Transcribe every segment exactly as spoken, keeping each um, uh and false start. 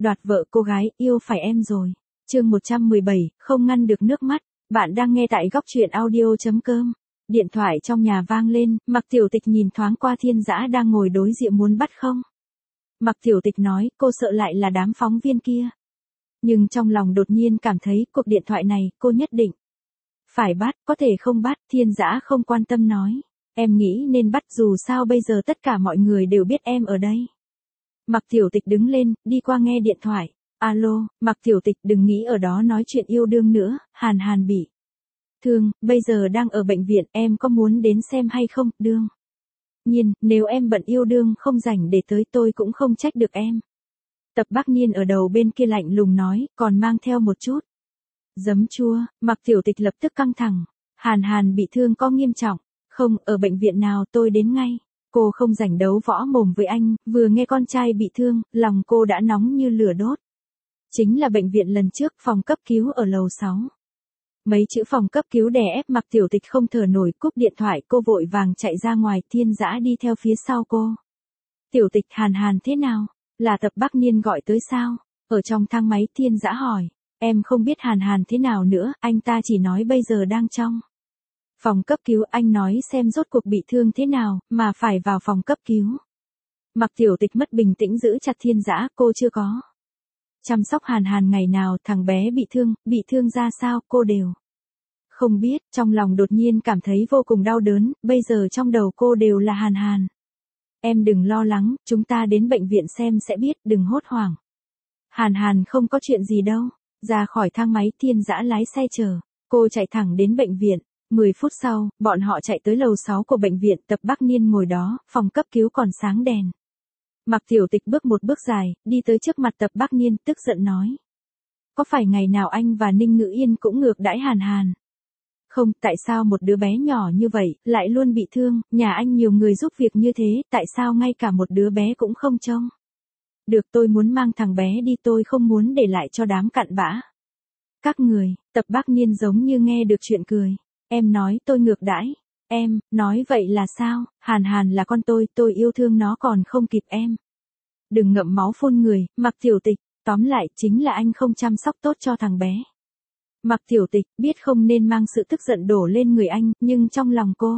đoạt vợ cô gái, yêu phải em rồi. Chương một trăm mười bảy, không ngăn được nước mắt. Bạn đang nghe tại góc truyện audio.com. Điện thoại trong nhà vang lên, Mạc Tiểu Tịch nhìn thoáng qua Thiên Dã đang ngồi đối diện muốn bắt không. Mạc Tiểu Tịch nói, cô sợ lại là đám phóng viên kia. Nhưng trong lòng đột nhiên cảm thấy cuộc điện thoại này, cô nhất định phải bắt, có thể không bắt. Thiên Dã không quan tâm nói. Em nghĩ nên bắt, dù sao bây giờ tất cả mọi người đều biết em ở đây. Mạc Tiểu Tịch đứng lên, đi qua nghe điện thoại. Alo, Mạc Tiểu Tịch, đừng nghĩ ở đó nói chuyện yêu đương nữa, Hàn Hàn bị thương, bây giờ đang ở bệnh viện, em có muốn đến xem hay không? Đương nhiên, nếu em bận yêu đương không rảnh để tới tôi cũng không trách được em. Tập Bắc Niên ở đầu bên kia lạnh lùng nói, còn mang theo một chút giấm chua. Mạc Tiểu Tịch lập tức căng thẳng. Hàn Hàn bị thương có nghiêm trọng? Không, ở bệnh viện nào, tôi đến ngay. Cô không rảnh đấu võ mồm với anh, vừa nghe con trai bị thương, lòng cô đã nóng như lửa đốt. Chính là bệnh viện lần trước, phòng cấp cứu ở lầu sáu. Mấy chữ phòng cấp cứu đè ép Mạc Tiểu Tịch không thở nổi, cúp điện thoại, cô vội vàng chạy ra ngoài, Thiên Dã đi theo phía sau cô. Tiểu Tịch, Hàn Hàn thế nào? Là Tập Bắc Niên gọi tới sao? Ở trong thang máy, Thiên Dã hỏi. Em không biết Hàn Hàn thế nào nữa, anh ta chỉ nói bây giờ đang trong phòng cấp cứu. Anh nói xem rốt cuộc bị thương thế nào, mà phải vào phòng cấp cứu. Mạc Tiểu Tịch mất bình tĩnh giữ chặt Thiên Dã, cô chưa có chăm sóc Hàn Hàn ngày nào, thằng bé bị thương, bị thương ra sao, cô đều không biết. Trong lòng đột nhiên cảm thấy vô cùng đau đớn, bây giờ trong đầu cô đều là Hàn Hàn. Em đừng lo lắng, chúng ta đến bệnh viện xem sẽ biết, đừng hốt hoảng. Hàn Hàn không có chuyện gì đâu. Ra khỏi thang máy, Thiên Dã lái xe chờ cô chạy thẳng đến bệnh viện. mười phút sau, bọn họ chạy tới lầu sáu của bệnh viện, Tập Bắc Niên ngồi đó, phòng cấp cứu còn sáng đèn. Mạc Tiểu Tịch bước một bước dài, đi tới trước mặt Tập Bắc Niên, tức giận nói. Có phải ngày nào anh và Ninh Ngữ Yên cũng ngược đãi Hàn Hàn? Không, tại sao một đứa bé nhỏ như vậy, lại luôn bị thương, nhà anh nhiều người giúp việc như thế, tại sao ngay cả một đứa bé cũng không trông? Được, tôi muốn mang thằng bé đi, tôi không muốn để lại cho đám cặn bã các người. Tập Bắc Niên giống như nghe được chuyện cười. Em nói tôi ngược đãi. Em, nói vậy là sao? Hàn Hàn là con tôi, tôi yêu thương nó còn không kịp em. Đừng ngậm máu phun người, Mạc Tiểu Tịch. Tóm lại, chính là anh không chăm sóc tốt cho thằng bé. Mạc Tiểu Tịch biết không nên mang sự tức giận đổ lên người anh, nhưng trong lòng cô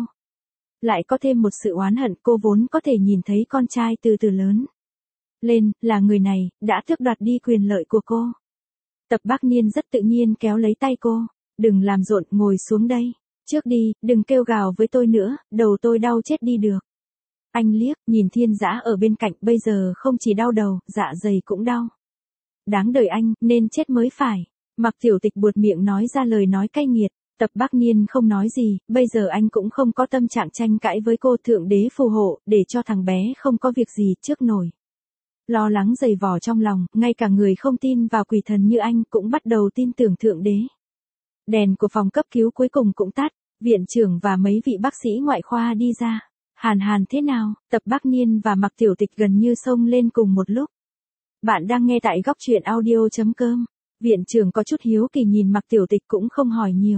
lại có thêm một sự oán hận. Cô vốn có thể nhìn thấy con trai từ từ lớn lên, là người này, đã tước đoạt đi quyền lợi của cô. Tập Bắc Niên rất tự nhiên kéo lấy tay cô. Đừng làm rộn, ngồi xuống đây. Trước đi, đừng kêu gào với tôi nữa, đầu tôi đau chết đi được. Anh liếc, nhìn Thiên Dã ở bên cạnh, bây giờ không chỉ đau đầu, dạ dày cũng đau. Đáng đời anh, nên chết mới phải. Mạc Tiểu Tịch buột miệng nói ra lời nói cay nghiệt. Tập Bắc Niên không nói gì, bây giờ anh cũng không có tâm trạng tranh cãi với cô. Thượng đế phù hộ, để cho thằng bé không có việc gì trước nổi lo lắng dày vò trong lòng, ngay cả người không tin vào quỷ thần như anh cũng bắt đầu tin tưởng Thượng đế. Đèn của phòng cấp cứu cuối cùng cũng tắt, viện trưởng và mấy vị bác sĩ ngoại khoa đi ra. Hàn Hàn thế nào? Tập Bắc Niên và Mạc Tiểu Tịch gần như xông lên cùng một lúc. Bạn đang nghe tại góc truyện audio.com. Viện trưởng có chút hiếu kỳ nhìn Mạc Tiểu Tịch cũng không hỏi nhiều.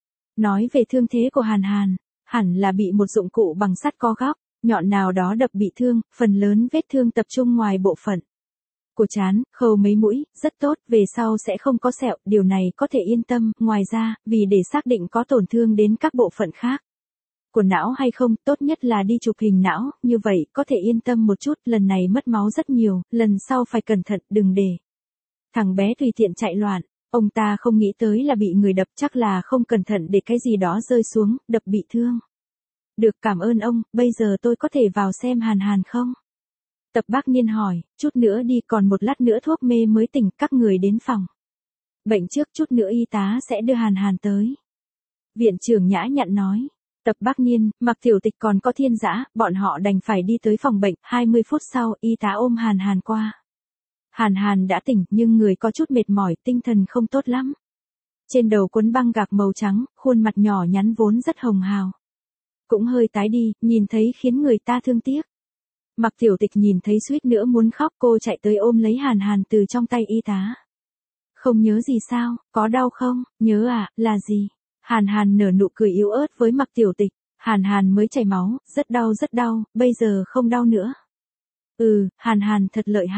Nói về thương thế của Hàn Hàn, hẳn là bị một dụng cụ bằng sắt có góc nhọn nào đó đập bị thương, phần lớn vết thương tập trung ngoài bộ phận của trán, khâu mấy mũi, rất tốt, về sau sẽ không có sẹo, điều này có thể yên tâm. Ngoài ra, vì để xác định có tổn thương đến các bộ phận khác của não hay không, tốt nhất là đi chụp hình não, như vậy có thể yên tâm một chút. Lần này mất máu rất nhiều, lần sau phải cẩn thận, đừng để thằng bé tùy tiện chạy loạn. Ông ta không nghĩ tới là bị người đập, chắc là không cẩn thận để cái gì đó rơi xuống, đập bị thương. Được, cảm ơn ông, bây giờ tôi có thể vào xem Hàn Hàn không? Tập Bắc Niên hỏi, chút nữa đi, còn một lát nữa thuốc mê mới tỉnh, các người đến phòng bệnh trước, chút nữa y tá sẽ đưa Hàn Hàn tới. Viện trưởng nhã nhặn nói. Tập Bắc Niên, Mạc Tiểu Tịch còn có Thiên Dã, bọn họ đành phải đi tới phòng bệnh. hai mươi phút sau, y tá ôm Hàn Hàn qua. Hàn Hàn đã tỉnh, nhưng người có chút mệt mỏi, tinh thần không tốt lắm. Trên đầu quấn băng gạc màu trắng, khuôn mặt nhỏ nhắn vốn rất hồng hào cũng hơi tái đi, nhìn thấy khiến người ta thương tiếc. Mạc Tiểu Tịch nhìn thấy suýt nữa muốn khóc, cô chạy tới ôm lấy Hàn Hàn từ trong tay y tá. Không nhớ gì sao, có đau không? Nhớ à, là gì? Hàn Hàn nở nụ cười yếu ớt với Mạc Tiểu Tịch. Hàn Hàn mới chảy máu, rất đau rất đau, bây giờ không đau nữa. Ừ, Hàn Hàn thật lợi hại.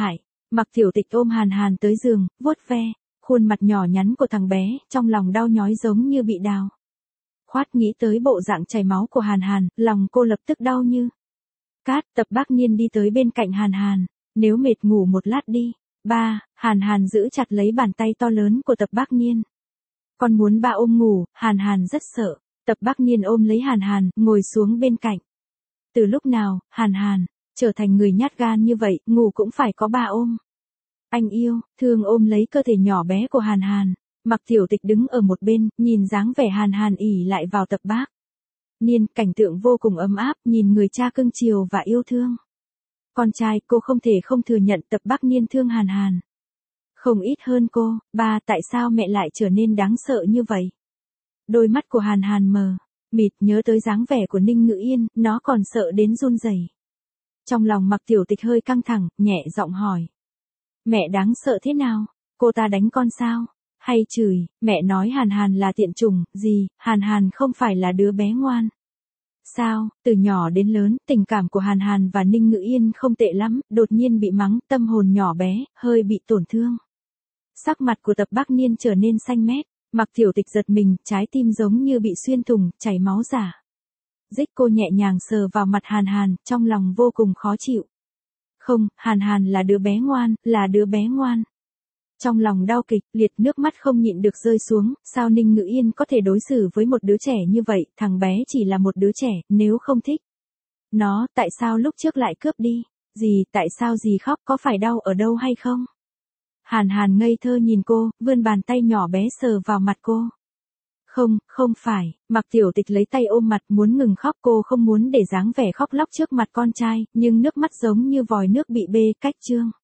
Mặc Tiểu Tịch ôm Hàn Hàn tới giường, vuốt ve, khuôn mặt nhỏ nhắn của thằng bé, trong lòng đau nhói giống như bị đào. Khoát nghĩ tới bộ dạng chảy máu của Hàn Hàn, lòng cô lập tức đau như cát. Tập Bác Niên đi tới bên cạnh Hàn Hàn, nếu mệt ngủ một lát đi. Ba, Hàn Hàn giữ chặt lấy bàn tay to lớn của Tập Bác Niên. Con muốn ba ôm ngủ, Hàn Hàn rất sợ. Tập Bác Niên ôm lấy Hàn Hàn, ngồi xuống bên cạnh. Từ lúc nào, Hàn Hàn, trở thành người nhát gan như vậy, ngủ cũng phải có ba ôm. Anh yêu, thương ôm lấy cơ thể nhỏ bé của Hàn Hàn. Mặc Tiểu Tịch đứng ở một bên, nhìn dáng vẻ Hàn Hàn ỉ lại vào Tập Bác Niên, cảnh tượng vô cùng ấm áp, nhìn người cha cưng chiều và yêu thương. Con trai, cô không thể không thừa nhận Tập Bác Niên thương Hàn Hàn. Không ít hơn cô. Ba, tại sao mẹ lại trở nên đáng sợ như vậy? Đôi mắt của Hàn Hàn mờ mịt, nhớ tới dáng vẻ của Ninh Ngữ Yên, nó còn sợ đến run rẩy. Trong lòng Mặc Tiểu Tịch hơi căng thẳng, nhẹ giọng hỏi. Mẹ đáng sợ thế nào? Cô ta đánh con sao? Hay chửi? Mẹ nói Hàn Hàn là tiện chủng, gì, Hàn Hàn không phải là đứa bé ngoan. Sao, từ nhỏ đến lớn, tình cảm của Hàn Hàn và Ninh Ngữ Yên không tệ lắm, đột nhiên bị mắng, tâm hồn nhỏ bé, hơi bị tổn thương. Sắc mặt của Tập Bác Niên trở nên xanh mét, Mặc Tiểu Tịch giật mình, trái tim giống như bị xuyên thủng, chảy máu giả. Dích cô nhẹ nhàng sờ vào mặt Hàn Hàn, trong lòng vô cùng khó chịu. Không, Hàn Hàn là đứa bé ngoan, là đứa bé ngoan. Trong lòng đau kịch liệt, nước mắt không nhịn được rơi xuống, sao Ninh Ngữ Yên có thể đối xử với một đứa trẻ như vậy, thằng bé chỉ là một đứa trẻ, nếu không thích nó, tại sao lúc trước lại cướp đi? Dì, tại sao dì khóc, có phải đau ở đâu hay không? Hàn Hàn ngây thơ nhìn cô, vươn bàn tay nhỏ bé sờ vào mặt cô. Không, không phải. Mặc Tiểu Tịch lấy tay ôm mặt, muốn ngừng khóc, cô không muốn để dáng vẻ khóc lóc trước mặt con trai, nhưng nước mắt giống như vòi nước bị bê cách trương.